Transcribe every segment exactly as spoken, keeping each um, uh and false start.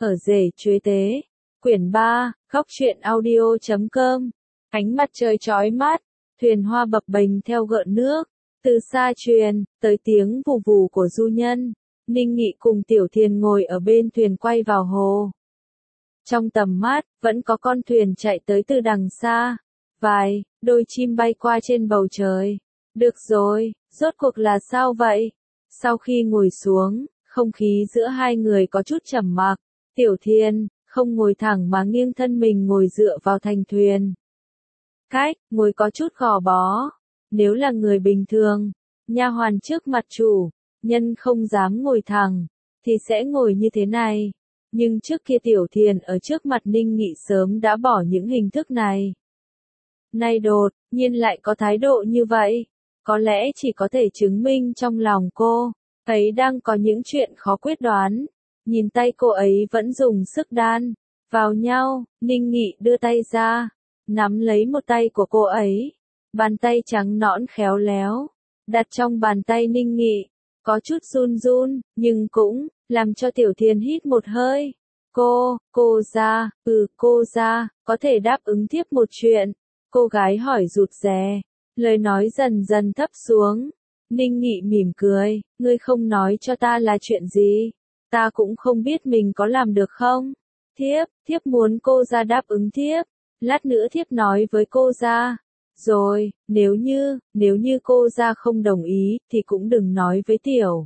Ở rể chuế tế. Quyển ba, góc truyện audio chấm com. Ánh mặt trời chói mắt, thuyền hoa bập bềnh theo gợn nước. Từ xa truyền tới tiếng vù vù của du nhân. Ninh Nghị cùng Tiểu Thiền ngồi ở bên thuyền quay vào hồ. Trong tầm mắt, vẫn có con thuyền chạy tới từ đằng xa. Vài, đôi chim bay qua trên bầu trời. Được rồi, rốt cuộc là sao vậy? Sau khi ngồi xuống, không khí giữa hai người có chút trầm mặc. Tiểu Thiền không ngồi thẳng mà nghiêng thân mình ngồi dựa vào thành thuyền. Cách ngồi có chút gò bó. Nếu là người bình thường, nha hoàn trước mặt chủ, nhân không dám ngồi thẳng, thì sẽ ngồi như thế này. Nhưng trước kia Tiểu Thiền ở trước mặt Ninh Nghị sớm đã bỏ những hình thức này. Nay đột nhiên lại có thái độ như vậy, có lẽ chỉ có thể chứng minh trong lòng cô ấy đang có những chuyện khó quyết đoán. Nhìn tay cô ấy vẫn dùng sức đan vào nhau, Ninh Nghị đưa tay ra, nắm lấy một tay của cô ấy. Bàn tay trắng nõn khéo léo, đặt trong bàn tay Ninh Nghị, có chút run run, nhưng cũng làm cho Tiểu Thiền hít một hơi. Cô, cô ra, ừ cô ra, có thể đáp ứng tiếp một chuyện. Cô gái hỏi rụt rè, lời nói dần dần thấp xuống. Ninh Nghị mỉm cười, ngươi không nói cho ta là chuyện gì, ta cũng không biết mình có làm được không. Thiếp, thiếp muốn cô ra đáp ứng thiếp, lát nữa thiếp nói với cô ra. Rồi, nếu như, nếu như cô ra không đồng ý, thì cũng đừng nói với tiểu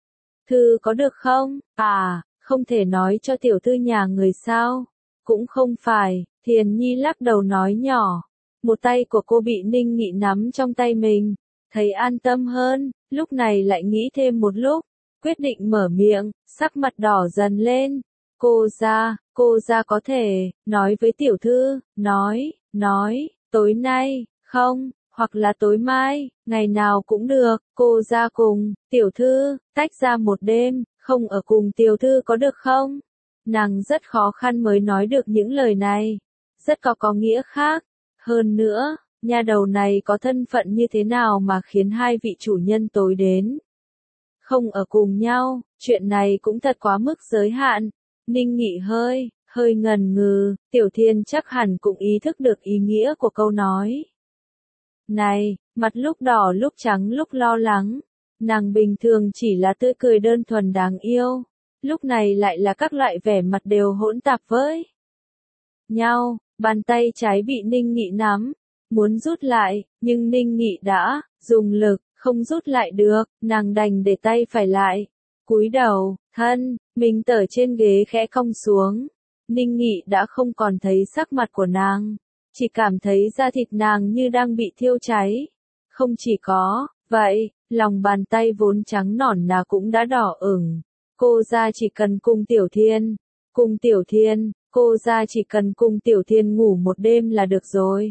thư có được không? À, không thể nói cho tiểu thư nhà người sao? Cũng không phải, Thiền Nhi lắc đầu nói nhỏ. Một tay của cô bị Ninh Nghị nắm trong tay mình, thấy an tâm hơn, lúc này lại nghĩ thêm một lúc, quyết định mở miệng, sắc mặt đỏ dần lên. Cô ra, cô ra có thể, nói với tiểu thư, nói, nói, tối nay, không, hoặc là tối mai, ngày nào cũng được, cô ra cùng, tiểu thư, tách ra một đêm, không ở cùng tiểu thư có được không? Nàng rất khó khăn mới nói được những lời này, rất có có nghĩa khác. Hơn nữa, nha đầu này có thân phận như thế nào mà khiến hai vị chủ nhân tối đến không ở cùng nhau, chuyện này cũng thật quá mức giới hạn. Ninh Nghị hơi, hơi ngần ngừ, Tiểu Thiền chắc hẳn cũng ý thức được ý nghĩa của câu nói này, mặt lúc đỏ lúc trắng lúc lo lắng. Nàng bình thường chỉ là tươi cười đơn thuần đáng yêu, lúc này lại là các loại vẻ mặt đều hỗn tạp với nhau. Bàn tay trái bị Ninh Nghị nắm, muốn rút lại, nhưng Ninh Nghị đã dùng lực, không rút lại được, nàng đành để tay phải lại. Cúi đầu, thân, mình tở trên ghế khẽ cong xuống. Ninh Nghị đã không còn thấy sắc mặt của nàng, chỉ cảm thấy da thịt nàng như đang bị thiêu cháy. Không chỉ có vậy, lòng bàn tay vốn trắng nõn nà cũng đã đỏ ửng. Cô ra chỉ cần cùng Tiểu Thiền, cùng Tiểu Thiền, cô ra chỉ cần cùng Tiểu Thiền ngủ một đêm là được rồi.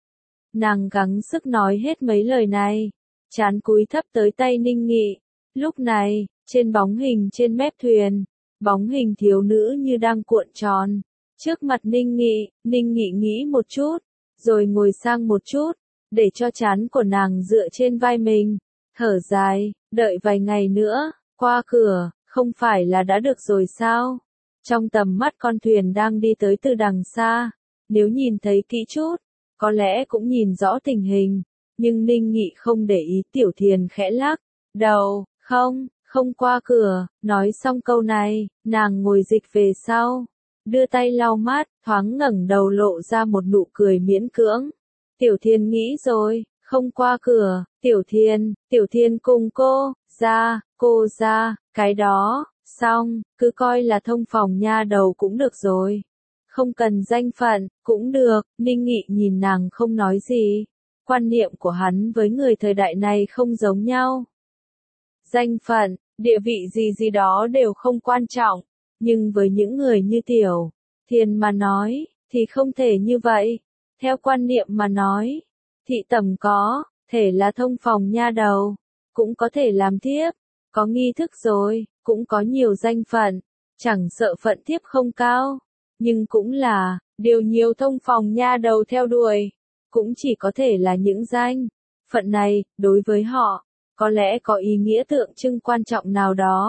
Nàng gắng sức nói hết mấy lời này, trán cúi thấp tới tay Ninh Nghị. Lúc này, trên bóng hình trên mép thuyền, bóng hình thiếu nữ như đang cuộn tròn. Trước mặt Ninh Nghị, Ninh Nghị nghĩ một chút, rồi ngồi sang một chút, để cho trán của nàng dựa trên vai mình. Thở dài, đợi vài ngày nữa, qua cửa, không phải là đã được rồi sao? Trong tầm mắt con thuyền đang đi tới từ đằng xa, nếu nhìn thấy kỹ chút, có lẽ cũng nhìn rõ tình hình, nhưng Ninh Nghị không để ý. Tiểu Thiền khẽ lắc đầu, không, không qua cửa. Nói xong câu này, nàng ngồi dịch về sau, đưa tay lau mắt, thoáng ngẩng đầu lộ ra một nụ cười miễn cưỡng. Tiểu Thiền nghĩ rồi, không qua cửa, Tiểu Thiền, Tiểu Thiền cùng cô, ra, cô ra, cái đó, xong, cứ coi là thông phòng nha đầu cũng được rồi. Không cần danh phận, cũng được. Ninh Nghị nhìn nàng không nói gì. Quan niệm của hắn với người thời đại này không giống nhau. Danh phận, địa vị gì gì đó đều không quan trọng. Nhưng với những người như Tiểu Thiền mà nói, thì không thể như vậy. Theo quan niệm mà nói, thị tẩm có thể là thông phòng nha đầu, cũng có thể làm thiếp, có nghi thức rồi, cũng có nhiều danh phận, chẳng sợ phận thiếp không cao, nhưng cũng là điều nhiều thông phòng nha đầu theo đuổi, cũng chỉ có thể là những danh phận này, đối với họ, có lẽ có ý nghĩa tượng trưng quan trọng nào đó.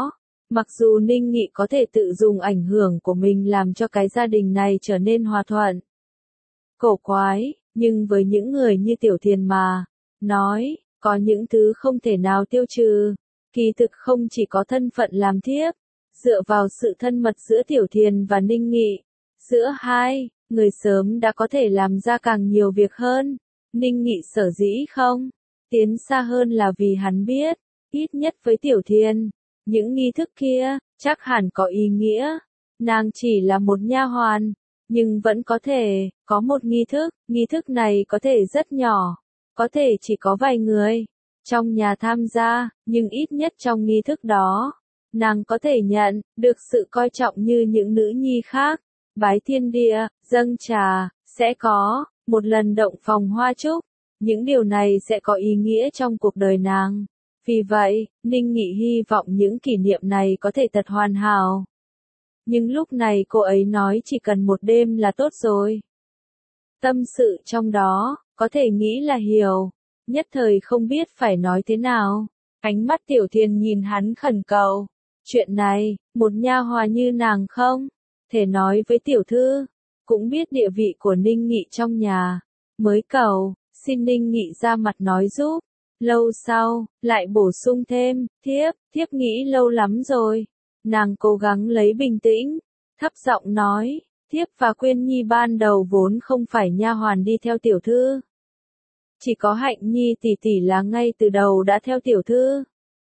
Mặc dù Ninh Nghị có thể tự dùng ảnh hưởng của mình làm cho cái gia đình này trở nên hòa thuận, cổ quái, nhưng với những người như Tiểu Thiền mà nói, có những thứ không thể nào tiêu trừ. Kỳ thực không chỉ có thân phận làm thiếp, dựa vào sự thân mật giữa Tiểu Thiền và Ninh Nghị, giữa hai người sớm đã có thể làm ra càng nhiều việc hơn. Ninh Nghị sở dĩ không tiến xa hơn là vì hắn biết, ít nhất với Tiểu Thiền, những nghi thức kia chắc hẳn có ý nghĩa. Nàng chỉ là một nha hoàn, nhưng vẫn có thể có một nghi thức, nghi thức này có thể rất nhỏ, có thể chỉ có vài người trong nhà tham gia, nhưng ít nhất trong nghi thức đó, nàng có thể nhận được sự coi trọng như những nữ nhi khác. Bái thiên địa, dâng trà, sẽ có một lần động phòng hoa trúc, những điều này sẽ có ý nghĩa trong cuộc đời nàng. Vì vậy, Ninh Nghị hy vọng những kỷ niệm này có thể thật hoàn hảo. Nhưng lúc này cô ấy nói chỉ cần một đêm là tốt rồi. Tâm sự trong đó, có thể nghĩ là hiểu, nhất thời không biết phải nói thế nào. Ánh mắt Tiểu Thiền nhìn hắn khẩn cầu. Chuyện này, một nha hoàn như nàng không thể nói với tiểu thư, cũng biết địa vị của Ninh Nghị trong nhà, mới cầu, xin Ninh Nghị ra mặt nói giúp. Lâu sau, lại bổ sung thêm, thiếp, thiếp nghĩ lâu lắm rồi. Nàng cố gắng lấy bình tĩnh, thấp giọng nói, thiếp và Quyên Nhi ban đầu vốn không phải nha hoàn đi theo tiểu thư. Chỉ có Hạnh Nhi tỷ tỷ là ngay từ đầu đã theo tiểu thư.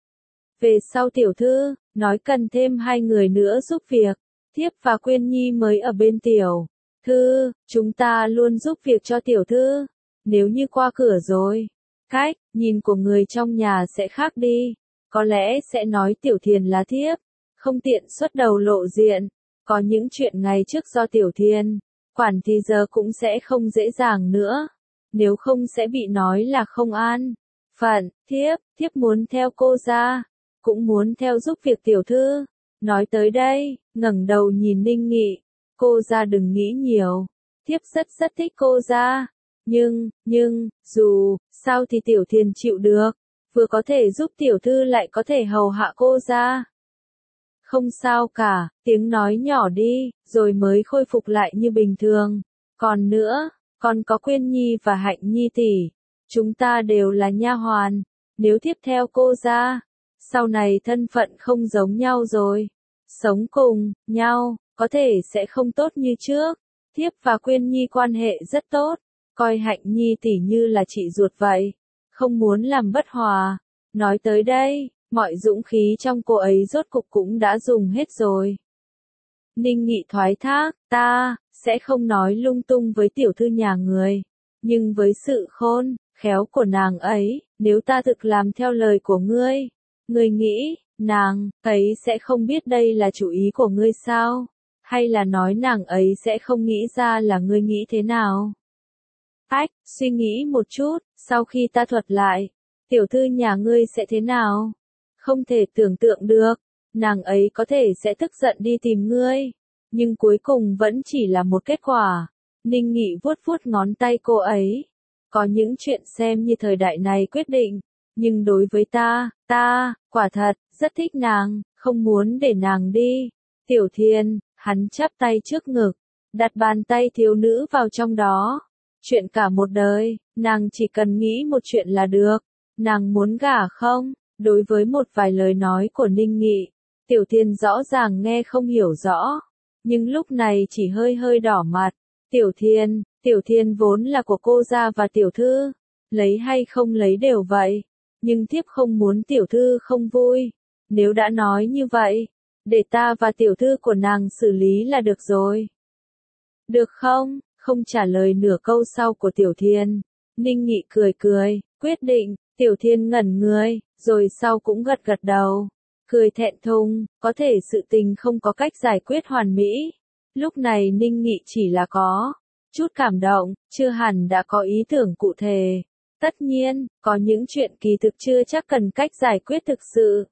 Về sau tiểu thư, nói cần thêm hai người nữa giúp việc, thiếp và Quyên Nhi mới ở bên tiểu thư, chúng ta luôn giúp việc cho tiểu thư. Nếu như qua cửa rồi, cách nhìn của người trong nhà sẽ khác đi, có lẽ sẽ nói Tiểu Thiền là thiếp, không tiện xuất đầu lộ diện. Có những chuyện ngày trước do Tiểu Thiền quản thì giờ cũng sẽ không dễ dàng nữa, nếu không sẽ bị nói là không an phận. Thiếp, thiếp muốn theo cô ra, cũng muốn theo giúp việc tiểu thư. Nói tới đây, ngẩng đầu nhìn Ninh Nghị, cô ra đừng nghĩ nhiều, thiếp rất rất thích cô ra. Nhưng, nhưng, dù sao thì Tiểu Thiền chịu được, vừa có thể giúp tiểu thư lại có thể hầu hạ cô ra. Không sao cả, tiếng nói nhỏ đi, rồi mới khôi phục lại như bình thường. Còn nữa, còn có Quyên Nhi và Hạnh Nhi tỷ, chúng ta đều là nha hoàn, nếu tiếp theo cô ra, sau này thân phận không giống nhau rồi, sống cùng nhau, có thể sẽ không tốt như trước. Thiếp và Quyên Nhi quan hệ rất tốt, coi Hạnh Nhi tỷ như là chị ruột vậy, không muốn làm bất hòa. Nói tới đây, mọi dũng khí trong cô ấy rốt cục cũng đã dùng hết rồi. Ninh Nghị thoái thác, ta sẽ không nói lung tung với tiểu thư nhà người, nhưng với sự khôn khéo của nàng ấy, nếu ta thực làm theo lời của ngươi, ngươi nghĩ nàng ấy sẽ không biết đây là chủ ý của ngươi sao? Hay là nói nàng ấy sẽ không nghĩ ra là ngươi nghĩ thế nào? Ách, suy nghĩ một chút, sau khi ta thuật lại, tiểu thư nhà ngươi sẽ thế nào? Không thể tưởng tượng được, nàng ấy có thể sẽ tức giận đi tìm ngươi, nhưng cuối cùng vẫn chỉ là một kết quả. Ninh Nghị vuốt vuốt ngón tay cô ấy. Có những chuyện xem như thời đại này quyết định, nhưng đối với ta, ta, quả thật, rất thích nàng, không muốn để nàng đi. Tiểu Thiền, hắn chắp tay trước ngực, đặt bàn tay thiếu nữ vào trong đó. Chuyện cả một đời, nàng chỉ cần nghĩ một chuyện là được. Nàng muốn gả không? Đối với một vài lời nói của Ninh Nghị, Tiểu Thiền rõ ràng nghe không hiểu rõ, nhưng lúc này chỉ hơi hơi đỏ mặt. Tiểu Thiền, Tiểu Thiền vốn là của cô gia và tiểu thư, lấy hay không lấy đều vậy, nhưng thiếp không muốn tiểu thư không vui. Nếu đã nói như vậy, để ta và tiểu thư của nàng xử lý là được rồi. Được không? Không trả lời nửa câu sau của Tiểu Thiền, Ninh Nghị cười cười, quyết định. Tiểu Thiền ngẩn người, rồi sau cũng gật gật đầu, cười thẹn thùng, có thể sự tình không có cách giải quyết hoàn mỹ. Lúc này Ninh Nghị chỉ là có chút cảm động, chưa hẳn đã có ý tưởng cụ thể. Tất nhiên, có những chuyện kỳ thực chưa chắc cần cách giải quyết thực sự.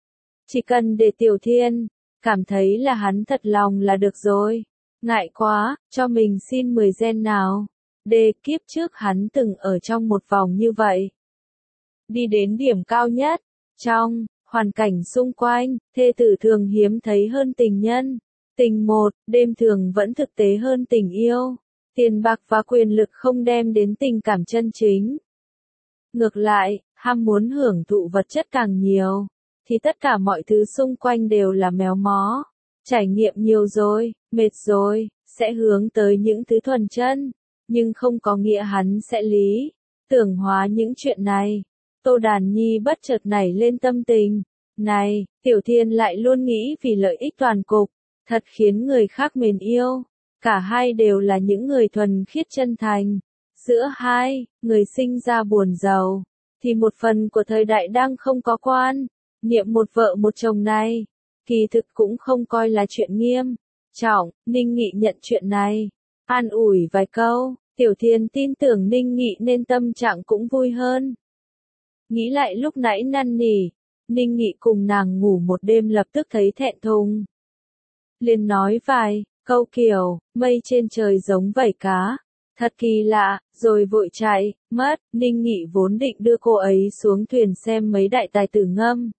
Chỉ cần để Tiểu Thiền cảm thấy là hắn thật lòng là được rồi. Ngại quá, cho mình xin mười gen nào. Đề kiếp trước hắn từng ở trong một vòng như vậy. Đi đến điểm cao nhất, trong Hoàn cảnh xung quanh, thê tử thường hiếm thấy hơn tình nhân. Tình một, đêm thường vẫn thực tế hơn tình yêu. Tiền bạc và quyền lực không đem đến tình cảm chân chính. Ngược lại, ham muốn hưởng thụ vật chất càng nhiều, thì tất cả mọi thứ xung quanh đều là méo mó. Trải nghiệm nhiều rồi, mệt rồi, sẽ hướng tới những thứ thuần chân, nhưng không có nghĩa hắn sẽ lý tưởng hóa những chuyện này. Tô Đàn Nhi bất chợt nảy lên tâm tình, này, Tiểu Thiên lại luôn nghĩ vì lợi ích toàn cục, thật khiến người khác mến yêu. Cả hai đều là những người thuần khiết chân thành. Giữa hai, người sinh ra buồn giàu, thì một phần của thời đại đang không có quan niệm một vợ một chồng này, kỳ thực cũng không coi là chuyện nghiêm trọng. Ninh Nghị nhận chuyện này, an ủi vài câu, Tiểu Thiên tin tưởng Ninh Nghị nên tâm trạng cũng vui hơn. Nghĩ lại lúc nãy năn nỉ, Ninh Nghị cùng nàng ngủ một đêm lập tức thấy thẹn thùng. Liền nói vài câu kiểu, mây trên trời giống vảy cá, thật kỳ lạ, rồi vội chạy mất. Ninh Nghị vốn định đưa cô ấy xuống thuyền xem mấy đại tài tử ngâm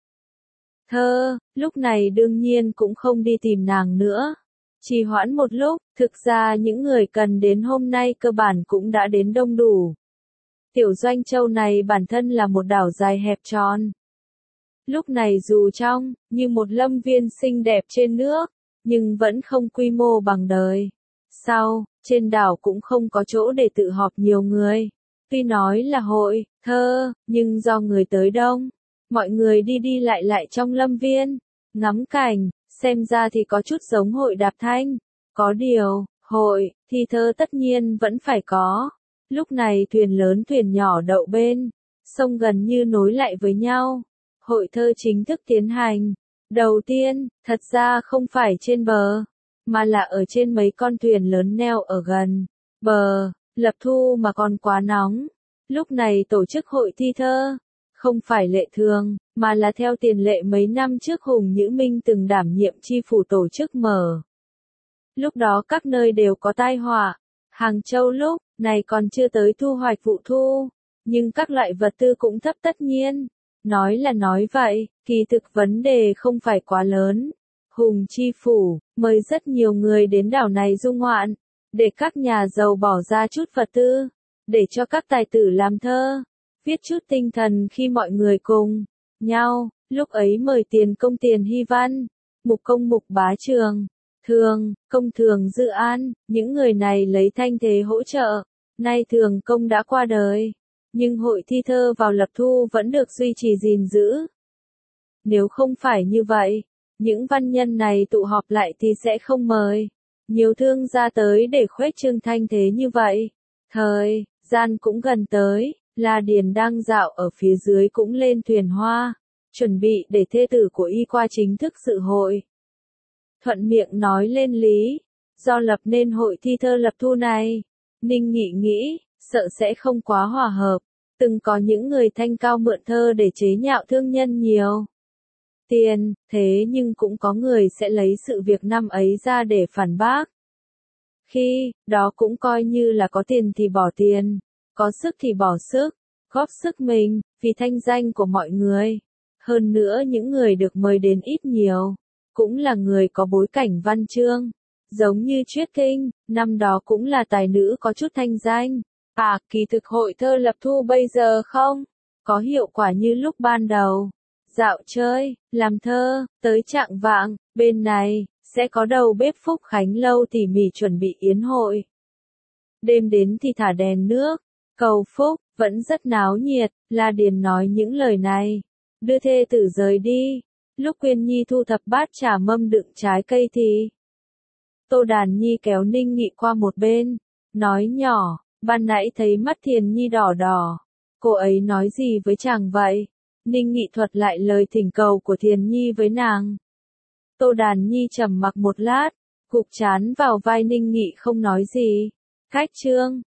thơ, lúc này đương nhiên cũng không đi tìm nàng nữa. Trì hoãn một lúc, thực ra những người cần đến hôm nay cơ bản cũng đã đến đông đủ. Tiểu Doanh Châu này bản thân là một đảo dài hẹp tròn. Lúc này dù trong, như một lâm viên xinh đẹp trên nước, nhưng vẫn không quy mô bằng đời sau, trên đảo cũng không có chỗ để tự họp nhiều người. Tuy nói là hội thơ, nhưng do người tới đông, mọi người đi đi lại lại trong lâm viên, ngắm cảnh, xem ra thì có chút giống hội đạp thanh. Có điều, hội thi thơ tất nhiên vẫn phải có. Lúc này thuyền lớn thuyền nhỏ đậu bên sông gần như nối lại với nhau. Hội thơ chính thức tiến hành. Đầu tiên, thật ra không phải trên bờ, mà là ở trên mấy con thuyền lớn neo ở gần bờ. Lập thu mà còn quá nóng. Lúc này tổ chức hội thi thơ, không phải lệ thường, mà là theo tiền lệ mấy năm trước Hùng Nhữ Minh từng đảm nhiệm chi phủ tổ chức mở. Lúc đó các nơi đều có tai họa. Hàng Châu lúc này còn chưa tới thu hoạch vụ thu, nhưng các loại vật tư cũng thấp tất nhiên. Nói là nói vậy, kỳ thực vấn đề không phải quá lớn. Hùng chi phủ mời rất nhiều người đến đảo này du ngoạn, để các nhà giàu bỏ ra chút vật tư, để cho các tài tử làm thơ, viết chút tinh thần khi mọi người cùng nhau. Lúc ấy mời tiền công tiền hy văn, mục công mục bá trường, thường công thường dự an, những người này lấy thanh thế hỗ trợ. Nay thường công đã qua đời, nhưng hội thi thơ vào lập thu vẫn được duy trì gìn giữ. Nếu không phải như vậy, những văn nhân này tụ họp lại thì sẽ không mời nhiều thương gia tới để khuếch trương thanh thế như vậy. Thời gian cũng gần tới, La Điền đang dạo ở phía dưới cũng lên thuyền hoa, chuẩn bị để thê tử của y qua chính thức dự hội. Thuận miệng nói lên lý do lập nên hội thi thơ lập thu này. Ninh Nghị nghĩ, sợ sẽ không quá hòa hợp. Từng có những người thanh cao mượn thơ để chế nhạo thương nhân nhiều tiền, thế nhưng cũng có người sẽ lấy sự việc năm ấy ra để phản bác. Khi đó cũng coi như là có tiền thì bỏ tiền, có sức thì bỏ sức, góp sức mình, vì thanh danh của mọi người. Hơn nữa những người được mời đến ít nhiều, cũng là người có bối cảnh văn chương. Giống như Triết Kinh, năm đó cũng là tài nữ có chút thanh danh. À, kỳ thực hội thơ lập thu bây giờ không có hiệu quả như lúc ban đầu. Dạo chơi, làm thơ, tới trạng vạng, bên này, sẽ có đầu bếp Phúc Khánh lâu tỉ mỉ chuẩn bị yến hội. Đêm đến thì thả đèn nước, cầu phúc, vẫn rất náo nhiệt. La Điền nói những lời này, đưa thê tử rời đi. Lúc Quyên Nhi thu thập bát trà mâm đựng trái cây thì Tô Đàn Nhi kéo Ninh Nghị qua một bên, nói nhỏ, ban nãy thấy mắt Thiền Nhi đỏ đỏ. Cô ấy nói gì với chàng vậy? Ninh Nghị thuật lại lời thỉnh cầu của Thiền Nhi với nàng. Tô Đàn Nhi trầm mặc một lát, gục chán vào vai Ninh Nghị không nói gì. Cách chương